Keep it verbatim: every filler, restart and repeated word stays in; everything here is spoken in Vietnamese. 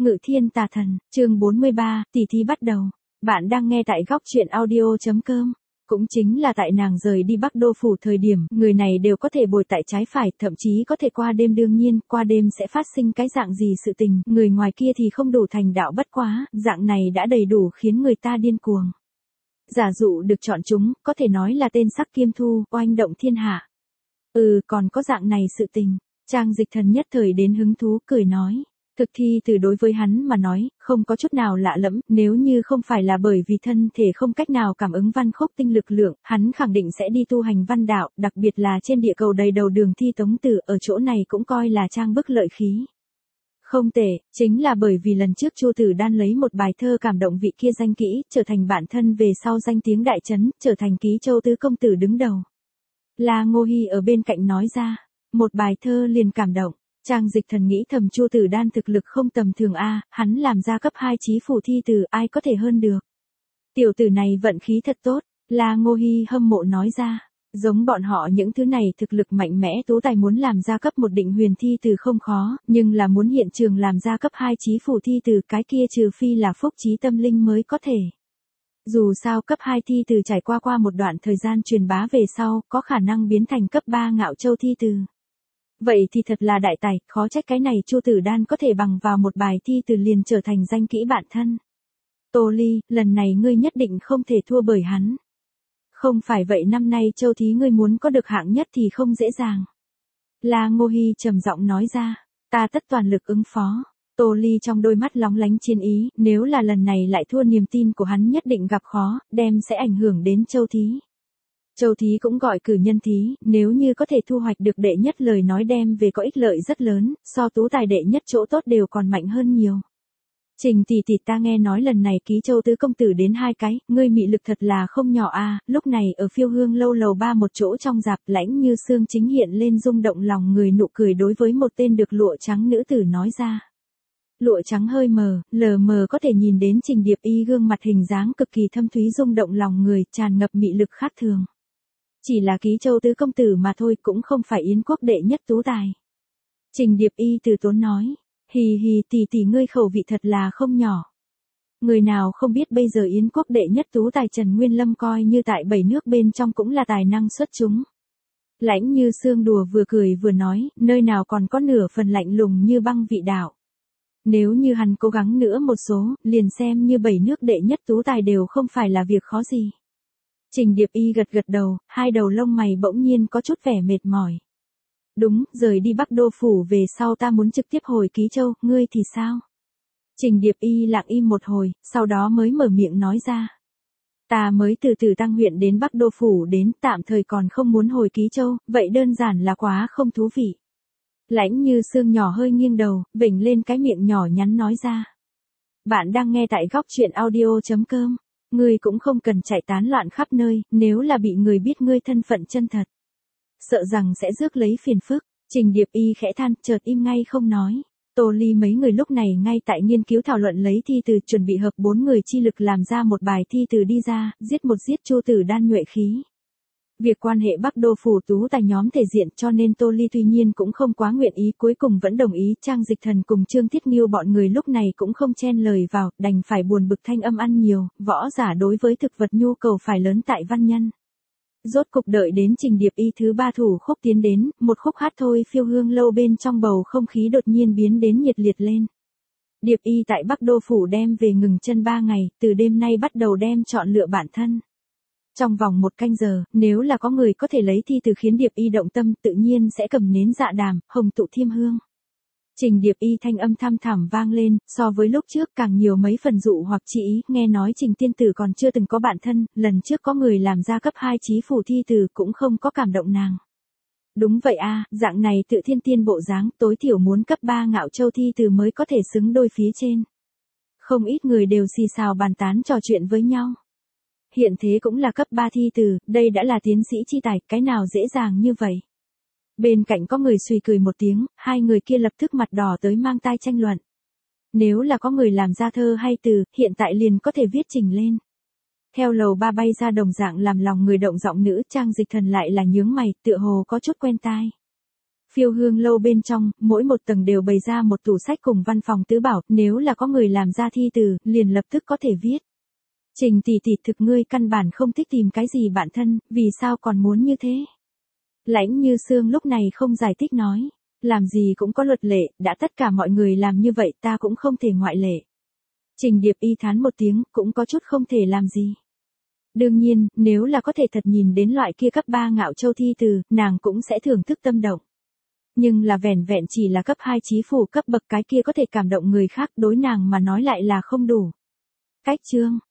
Ngự thiên tà thần, chương bốn mươi ba, tỷ thí bắt đầu. Bạn đang nghe tại góc truyện audio.com. Cũng chính là tại nàng rời đi Bắc Đô Phủ thời điểm, người này đều có thể bồi tại trái phải, thậm chí có thể qua đêm, đương nhiên, qua đêm sẽ phát sinh cái dạng gì sự tình, người ngoài kia thì không đủ thành đạo, bất quá, dạng này đã đầy đủ khiến người ta điên cuồng. Giả dụ được chọn chúng, có thể nói là tên sắc kiêm thu, oanh động thiên hạ. Ừ, còn có dạng này sự tình. Trang Dịch Thần nhất thời đến hứng thú, cười nói. Thực thi từ đối với hắn mà nói, không có chút nào lạ lẫm, nếu như không phải là bởi vì thân thể không cách nào cảm ứng văn khúc tinh lực lượng, hắn khẳng định sẽ đi tu hành văn đạo, đặc biệt là trên địa cầu đầy đầu đường thi tống tử, ở chỗ này cũng coi là trang bức lợi khí. Không tệ, chính là bởi vì lần trước Chu Tử Đan lấy một bài thơ cảm động vị kia danh kỹ, trở thành bản thân về sau danh tiếng đại chấn, trở thành ký châu tứ công tử đứng đầu. La Ngô Hi ở bên cạnh nói ra, một bài thơ liền cảm động. Trang Dịch Thần nghĩ thầm Chu Tử Đan thực lực không tầm thường a, hắn làm ra cấp hai chí phủ thi từ, ai có thể hơn được. Tiểu tử này vận khí thật tốt, La Ngô Hi hâm mộ nói ra, giống bọn họ những thứ này thực lực mạnh mẽ tú tài muốn làm ra cấp một định huyền thi từ không khó, nhưng là muốn hiện trường làm ra cấp hai chí phủ thi từ cái kia trừ phi là phúc trí tâm linh mới có thể. Dù sao cấp hai thi từ trải qua qua một đoạn thời gian truyền bá về sau, có khả năng biến thành cấp ba ngạo châu thi từ. Vậy thì thật là đại tài, khó trách cái này Chu Tử Đan có thể bằng vào một bài thi từ liền trở thành danh kỹ bạn thân. Tô Ly, lần này ngươi nhất định không thể thua bởi hắn. Không phải vậy năm nay châu thí ngươi muốn có được hạng nhất thì không dễ dàng. La Ngô Hi trầm giọng nói ra, ta tất toàn lực ứng phó. Tô Ly trong đôi mắt lóng lánh chiến ý, nếu là lần này lại thua niềm tin của hắn nhất định gặp khó, đem sẽ ảnh hưởng đến châu thí. Châu thí cũng gọi cử nhân thí, nếu như có thể thu hoạch được đệ nhất lời nói đem về có ích lợi rất lớn, so tú tài đệ nhất chỗ tốt đều còn mạnh hơn nhiều. Trình tỷ tỷ, ta nghe nói lần này ký châu tứ công tử đến hai cái, ngươi mị lực thật là không nhỏ a. Lúc này ở Phiêu Hương lâu lầu ba một chỗ trong dạp, Lãnh Như Sương chính hiện lên rung động lòng người nụ cười đối với một tên được lụa trắng nữ tử nói ra. Lụa trắng hơi mờ, lờ mờ có thể nhìn đến Trình Điệp Y gương mặt hình dáng cực kỳ thâm thúy rung động lòng người, tràn ngập mị lực khác thường. Chỉ là ký châu tứ công tử mà thôi, cũng không phải Yến quốc đệ nhất tú tài. Trình Điệp Y từ tốn nói, hì hì tỷ tỷ ngươi khẩu vị thật là không nhỏ. Người nào không biết bây giờ Yến quốc đệ nhất tú tài Trần Nguyên Lâm coi như tại bảy nước bên trong cũng là tài năng xuất chúng. Lãnh Như Sương đùa vừa cười vừa nói, nơi nào còn có nửa phần lạnh lùng như băng vị đạo. Nếu như hắn cố gắng nữa một số, liền xem như bảy nước đệ nhất tú tài đều không phải là việc khó gì. Trình Điệp Y gật gật đầu, hai đầu lông mày bỗng nhiên có chút vẻ mệt mỏi. Đúng, rời đi Bắc Đô Phủ về sau ta muốn trực tiếp hồi Ký Châu, ngươi thì sao? Trình Điệp Y lặng im một hồi, sau đó mới mở miệng nói ra. Ta mới từ từ Tăng huyện đến Bắc Đô Phủ đến, tạm thời còn không muốn hồi Ký Châu, vậy đơn giản là quá không thú vị. Lãnh Như Sương nhỏ hơi nghiêng đầu, vểnh lên cái miệng nhỏ nhắn nói ra. Bạn đang nghe tại góc truyện audio.com. Ngươi cũng không cần chạy tán loạn khắp nơi, nếu là bị người biết ngươi thân phận chân thật. Sợ rằng sẽ rước lấy phiền phức. Trình Điệp Y khẽ than, chợt im ngay không nói. Tô Ly mấy người lúc này ngay tại nghiên cứu thảo luận lấy thi từ, chuẩn bị hợp bốn người chi lực làm ra một bài thi từ đi ra, giết một giết Chu Tử Đan nhuệ khí. Việc quan hệ Bắc Đô Phủ tú tài nhóm thể diện cho nên Tô Ly tuy nhiên cũng không quá nguyện ý, cuối cùng vẫn đồng ý. Trang Dịch Thần cùng Trương Thiết Nghiêu bọn người lúc này cũng không chen lời vào, đành phải buồn bực thanh âm ăn nhiều, võ giả đối với thực vật nhu cầu phải lớn tại văn nhân. Rốt cục đợi đến Trình Điệp Y thứ ba thủ khúc tiến đến, một khúc hát thôi Phiêu Hương lâu bên trong bầu không khí đột nhiên biến đến nhiệt liệt lên. Điệp Y tại Bắc Đô Phủ đem về ngừng chân ba ngày, từ đêm nay bắt đầu đem chọn lựa bản thân. Trong vòng một canh giờ, nếu là có người có thể lấy thi từ khiến Điệp Y động tâm, tự nhiên sẽ cầm nến dạ đàm, hồng tụ thiêm hương. Trình Điệp Y thanh âm thăm thẳm vang lên, so với lúc trước càng nhiều mấy phần dụ hoặc chỉ ý, nghe nói Trình tiên tử còn chưa từng có bạn thân, lần trước có người làm ra cấp hai chí phủ thi từ cũng không có cảm động nàng. Đúng vậy a, dạng này tự thiên tiên bộ dáng, tối thiểu muốn cấp ba ngạo châu thi từ mới có thể xứng đôi phía trên. Không ít người đều xì xào bàn tán trò chuyện với nhau. Hiện thế cũng là cấp ba thi từ, đây đã là tiến sĩ chi tài, cái nào dễ dàng như vậy. Bên cạnh có người suy cười một tiếng, hai người kia lập tức mặt đỏ tới mang tai tranh luận. Nếu là có người làm ra thơ hay từ, hiện tại liền có thể viết trình lên. Theo lầu ba bay ra đồng dạng làm lòng người động giọng nữ, Trang Dịch Thần lại là nhướng mày, tựa hồ có chút quen tai. Phiêu hương lâu bên trong, mỗi một tầng đều bày ra một tủ sách cùng văn phòng tứ bảo, nếu là có người làm ra thi từ, liền lập tức có thể viết. Trình tỷ tỷ, thực ngươi căn bản không thích tìm cái gì bạn thân, vì sao còn muốn như thế? Lãnh Như Sương lúc này không giải thích nói. Làm gì cũng có luật lệ, đã tất cả mọi người làm như vậy ta cũng không thể ngoại lệ. Trình Điệp Y thán một tiếng, cũng có chút không thể làm gì. Đương nhiên, nếu là có thể thật nhìn đến loại kia cấp ba ngạo châu thi từ, nàng cũng sẽ thưởng thức tâm động. Nhưng là vẻn vẹn chỉ là cấp hai chí phủ cấp bậc cái kia có thể cảm động người khác, đối nàng mà nói lại là không đủ. Cách chương